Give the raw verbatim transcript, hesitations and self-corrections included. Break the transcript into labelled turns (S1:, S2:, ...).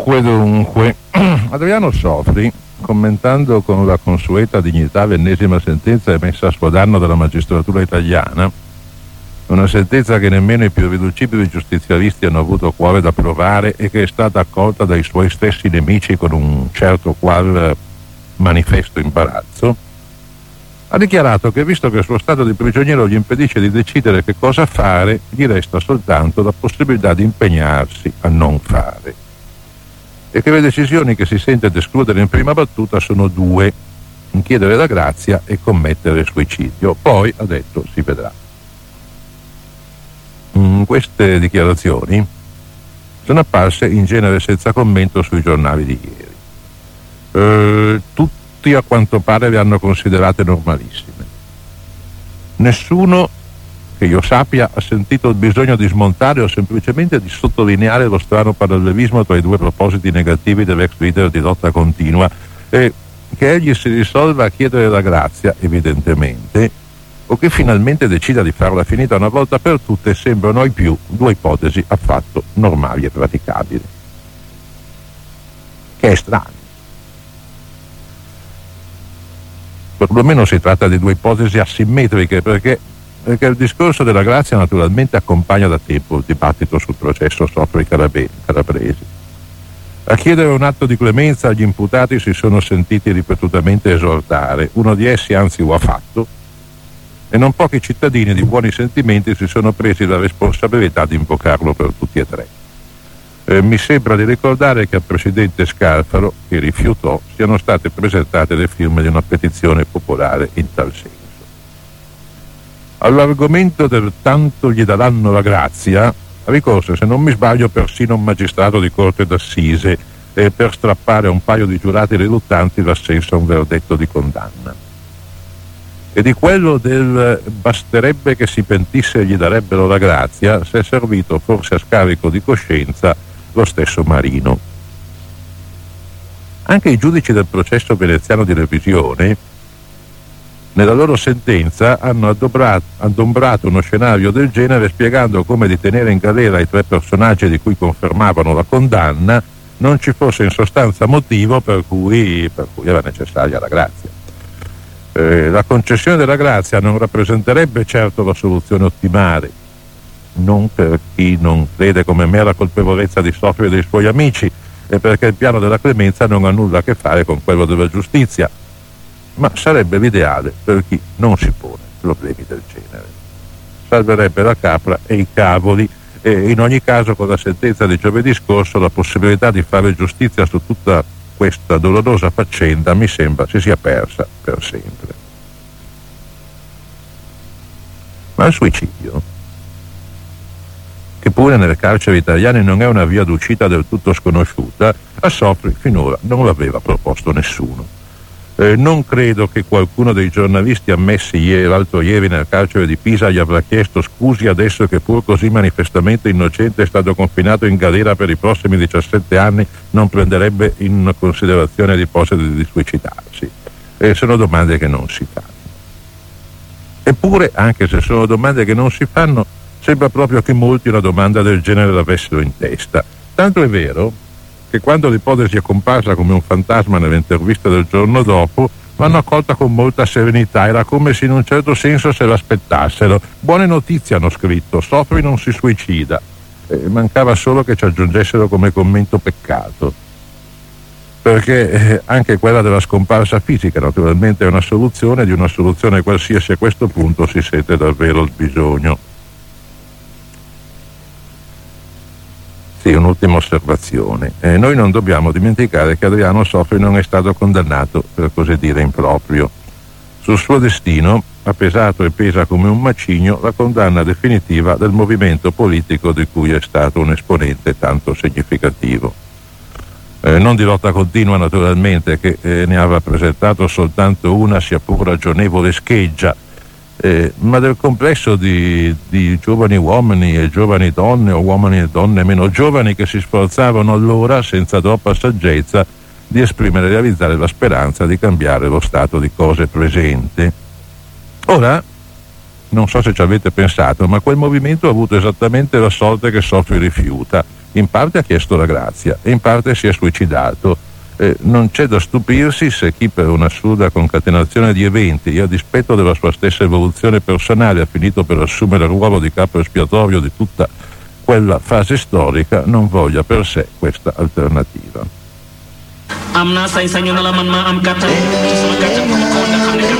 S1: Dunque, dunque, Adriano Sofri, commentando con la consueta dignità l'ennesima sentenza emessa a suo danno dalla magistratura italiana, una sentenza che nemmeno i più riducibili giustizialisti hanno avuto cuore da provare e che è stata accolta dai suoi stessi nemici con un certo qual manifesto imbarazzo, ha dichiarato che visto che il suo stato di prigioniero gli impedisce di decidere che cosa fare, gli resta soltanto la possibilità di impegnarsi a non fare, e che le decisioni che si sente ad escludere in prima battuta sono due: chiedere la grazia e commettere suicidio. Poi, ha detto, si vedrà. Mm, queste dichiarazioni sono apparse in genere senza commento sui giornali di ieri. Eh, tutti a quanto pare le hanno considerate normalissime. Nessuno che io sappia ha sentito il bisogno di smontare o semplicemente di sottolineare lo strano parallelismo tra i due propositi negativi dell'ex leader di Lotta Continua, e che egli si risolva a chiedere la grazia, evidentemente, o che finalmente decida di farla finita una volta per tutte, sembrano ai più due ipotesi affatto normali e praticabili. Che è strano. Perlomeno si tratta di due ipotesi asimmetriche, perché, perché il discorso della grazia naturalmente accompagna da tempo il dibattito sul processo Sofri Calabresi. A chiedere un atto di clemenza agli imputati si sono sentiti ripetutamente esortare, uno di essi anzi lo ha fatto, e non pochi cittadini di buoni sentimenti si sono presi la responsabilità di invocarlo per tutti e tre. Eh, mi sembra di ricordare che al presidente Scalfaro, che rifiutò, siano state presentate le firme di una petizione popolare in tal senso. All'argomento del tanto gli daranno la grazia ricorse, se non mi sbaglio, persino un magistrato di corte d'assise eh, per strappare a un paio di giurati riluttanti l'assenso a un verdetto di condanna. E di quello del basterebbe che si pentisse e gli darebbero la grazia si è servito, forse a scarico di coscienza, lo stesso Marino. Anche i giudici del processo veneziano di revisione, nella loro sentenza, hanno adombrato, adombrato uno scenario del genere, spiegando come di tenere in galera i tre personaggi di cui confermavano la condanna non ci fosse in sostanza motivo per cui, per cui era necessaria la grazia. Eh, la concessione della grazia non rappresenterebbe certo la soluzione ottimale, non per chi non crede come mera colpevolezza di Sofri e dei suoi amici, e perché il piano della clemenza non ha nulla a che fare con quello della giustizia, ma sarebbe l'ideale per chi non si pone problemi del genere. Salverebbe la capra e i cavoli, e in ogni caso con la sentenza di giovedì scorso la possibilità di fare giustizia su tutta questa dolorosa faccenda mi sembra si sia persa per sempre. Ma il suicidio, che pure nelle carceri italiane non è una via d'uscita del tutto sconosciuta, a Sofri finora non l'aveva proposto nessuno. Eh, non credo che qualcuno dei giornalisti ammessi ieri, l'altro ieri nel carcere di Pisa gli avrà chiesto scusi adesso che pur così manifestamente innocente è stato confinato in galera per i prossimi diciassette anni, non prenderebbe in considerazione l'ipotesi di suicidarsi. Eh, sono domande che non si fanno. Eppure, anche se sono domande che non si fanno, sembra proprio che molti una domanda del genere l'avessero in testa. Tanto è vero che quando l'ipotesi è comparsa come un fantasma nell'intervista del giorno dopo, l'hanno accolta con molta serenità, era come se in un certo senso se l'aspettassero. Buone notizie, hanno scritto, Sofri non si suicida. Eh, mancava solo che ci aggiungessero come commento peccato, perché eh, anche quella della scomparsa fisica naturalmente è una soluzione, di una soluzione qualsiasi a questo punto si sente davvero il bisogno. Sì, un'ultima osservazione. Eh, noi non dobbiamo dimenticare che Adriano Sofri non è stato condannato, per così dire, in proprio. Sul suo destino ha pesato e pesa come un macigno la condanna definitiva del movimento politico di cui è stato un esponente tanto significativo. Eh, non di Lotta Continua, naturalmente, che eh, ne ha rappresentato soltanto una, sia pur ragionevole, scheggia, Eh, ma del complesso di, di giovani uomini e giovani donne, o uomini e donne meno giovani, che si sforzavano allora, senza troppa saggezza, di esprimere e realizzare la speranza di cambiare lo stato di cose presente. Ora, non so se ci avete pensato, ma quel movimento ha avuto esattamente la sorte che Sofri rifiuta, in parte ha chiesto la grazia e in parte si è suicidato. Eh, non c'è da stupirsi se chi per un'assurda concatenazione di eventi e a dispetto della sua stessa evoluzione personale ha finito per assumere il ruolo di capo espiatorio di tutta quella fase storica non voglia per sé questa alternativa.